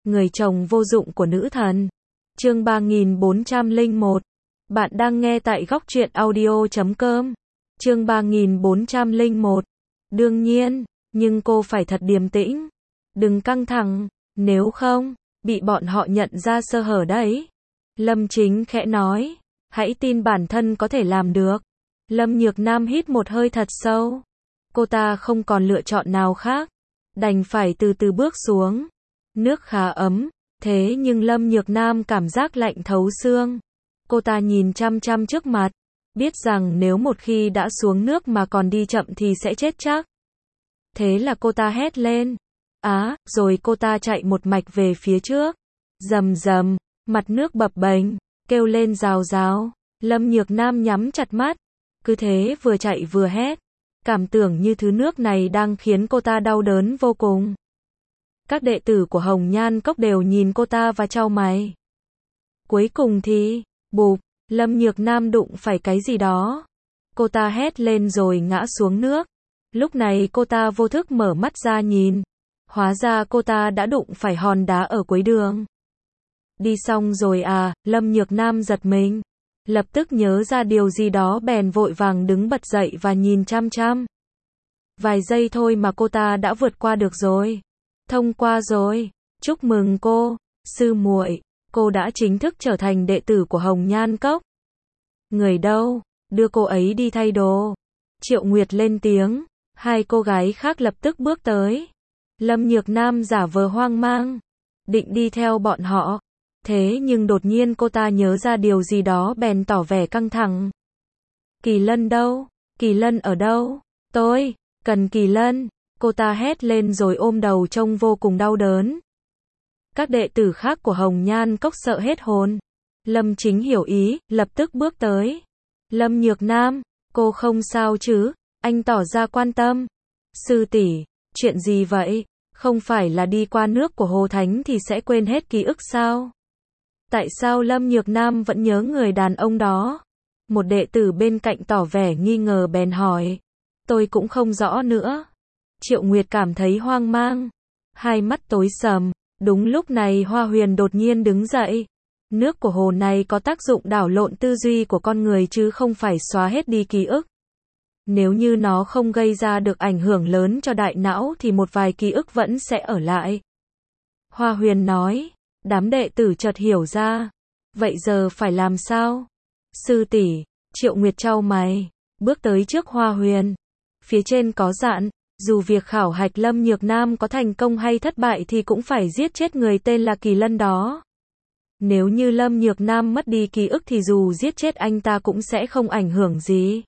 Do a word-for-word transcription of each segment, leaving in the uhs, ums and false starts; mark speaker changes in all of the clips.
Speaker 1: Người chồng vô dụng của nữ thần. Chương ba nghìn bốn trăm lẻ một. Bạn đang nghe tại góc truyện audio chấm com. Chương ba nghìn bốn trăm lẻ một. Đương nhiên, nhưng cô phải thật điềm tĩnh. Đừng căng thẳng, nếu không, bị bọn họ nhận ra sơ hở đấy. Lâm Chính khẽ nói, hãy tin bản thân có thể làm được. Lâm Nhược Nam hít một hơi thật sâu. Cô ta không còn lựa chọn nào khác, đành phải từ từ bước xuống. Nước khá ấm, thế nhưng Lâm Nhược Nam cảm giác lạnh thấu xương. Cô ta nhìn chăm chăm trước mặt, biết rằng nếu một khi đã xuống nước mà còn đi chậm thì sẽ chết chắc. Thế là cô ta hét lên. Á, rồi cô ta chạy một mạch về phía trước. Rầm rầm, mặt nước bập bềnh, kêu lên rào rào. Lâm Nhược Nam nhắm chặt mắt, cứ thế vừa chạy vừa hét. Cảm tưởng như thứ nước này đang khiến cô ta đau đớn vô cùng. Các đệ tử của Hồng Nhan Cốc đều nhìn cô ta và chau mày. Cuối cùng thì, bụp, Lâm Nhược Nam đụng phải cái gì đó. Cô ta hét lên rồi ngã xuống nước. Lúc này cô ta vô thức mở mắt ra nhìn. Hóa ra cô ta đã đụng phải hòn đá ở cuối đường. Đi xong rồi à, Lâm Nhược Nam giật mình. Lập tức nhớ ra điều gì đó bèn vội vàng đứng bật dậy và nhìn chăm chăm. Vài giây thôi mà cô ta đã vượt qua được rồi. Thông qua rồi. Chúc mừng cô, sư muội, cô đã chính thức trở thành đệ tử của Hồng Nhan Cốc. Người đâu? Đưa cô ấy đi thay đồ. Triệu Nguyệt lên tiếng. Hai cô gái khác lập tức bước tới. Lâm Nhược Nam giả vờ hoang mang, định đi theo bọn họ. Thế nhưng đột nhiên cô ta nhớ ra điều gì đó bèn tỏ vẻ căng thẳng. Kỳ Lân đâu? Kỳ Lân ở đâu? Tôi cần Kỳ Lân. Cô ta hét lên rồi ôm đầu trông vô cùng đau đớn. Các đệ tử khác của Hồng Nhan Cốc sợ hết hồn. Lâm Chính hiểu ý, lập tức bước tới. Lâm Nhược Nam, cô không sao chứ? Anh tỏ ra quan tâm. Sư tỷ, chuyện gì vậy? Không phải là đi qua nước của Hồ Thánh thì sẽ quên hết ký ức sao? Tại sao Lâm Nhược Nam vẫn nhớ người đàn ông đó? Một đệ tử bên cạnh tỏ vẻ nghi ngờ bèn hỏi. Tôi cũng không rõ nữa. Triệu Nguyệt cảm thấy hoang mang. Hai mắt tối sầm. Đúng lúc này Hoa Huyền đột nhiên đứng dậy. Nước của hồ này có tác dụng đảo lộn tư duy của con người chứ không phải xóa hết đi ký ức. Nếu như nó không gây ra được ảnh hưởng lớn cho đại não thì một vài ký ức vẫn sẽ ở lại. Hoa Huyền nói. Đám đệ tử chợt hiểu ra. Vậy giờ phải làm sao? Sư tỷ, Triệu Nguyệt chau mày, bước tới trước Hoa Huyền. Phía trên có dặn, dù việc khảo hạch Lâm Nhược Nam có thành công hay thất bại thì cũng phải giết chết người tên là Kỳ Lân đó. Nếu như Lâm Nhược Nam mất đi ký ức thì dù giết chết anh ta cũng sẽ không ảnh hưởng gì.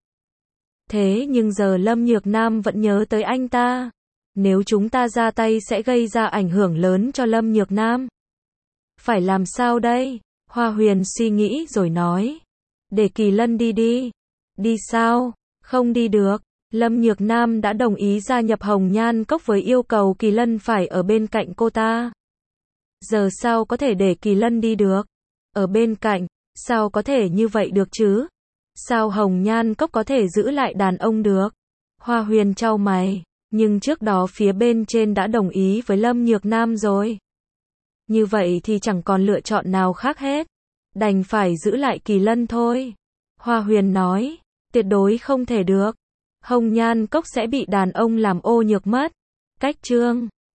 Speaker 1: Thế nhưng giờ Lâm Nhược Nam vẫn nhớ tới anh ta. Nếu chúng ta ra tay sẽ gây ra ảnh hưởng lớn cho Lâm Nhược Nam. Phải làm sao đây? Hoa Huyền suy nghĩ rồi nói. Để Kỳ Lân đi đi. Đi sao? Không đi được. Lâm Nhược Nam đã đồng ý gia nhập Hồng Nhan Cốc với yêu cầu Kỳ Lân phải ở bên cạnh cô ta. Giờ sao có thể để Kỳ Lân đi được? Ở bên cạnh, sao có thể như vậy được chứ? Sao Hồng Nhan Cốc có thể giữ lại đàn ông được? Hoa Huyền chau mày, nhưng trước đó phía bên trên đã đồng ý với Lâm Nhược Nam rồi. Như vậy thì chẳng còn lựa chọn nào khác hết. Đành phải giữ lại Kỳ Lân thôi. Hoa Huyền nói, tuyệt đối không thể được. Hồng Nhan Cốc sẽ bị đàn ông làm ô nhược mất. Cách chương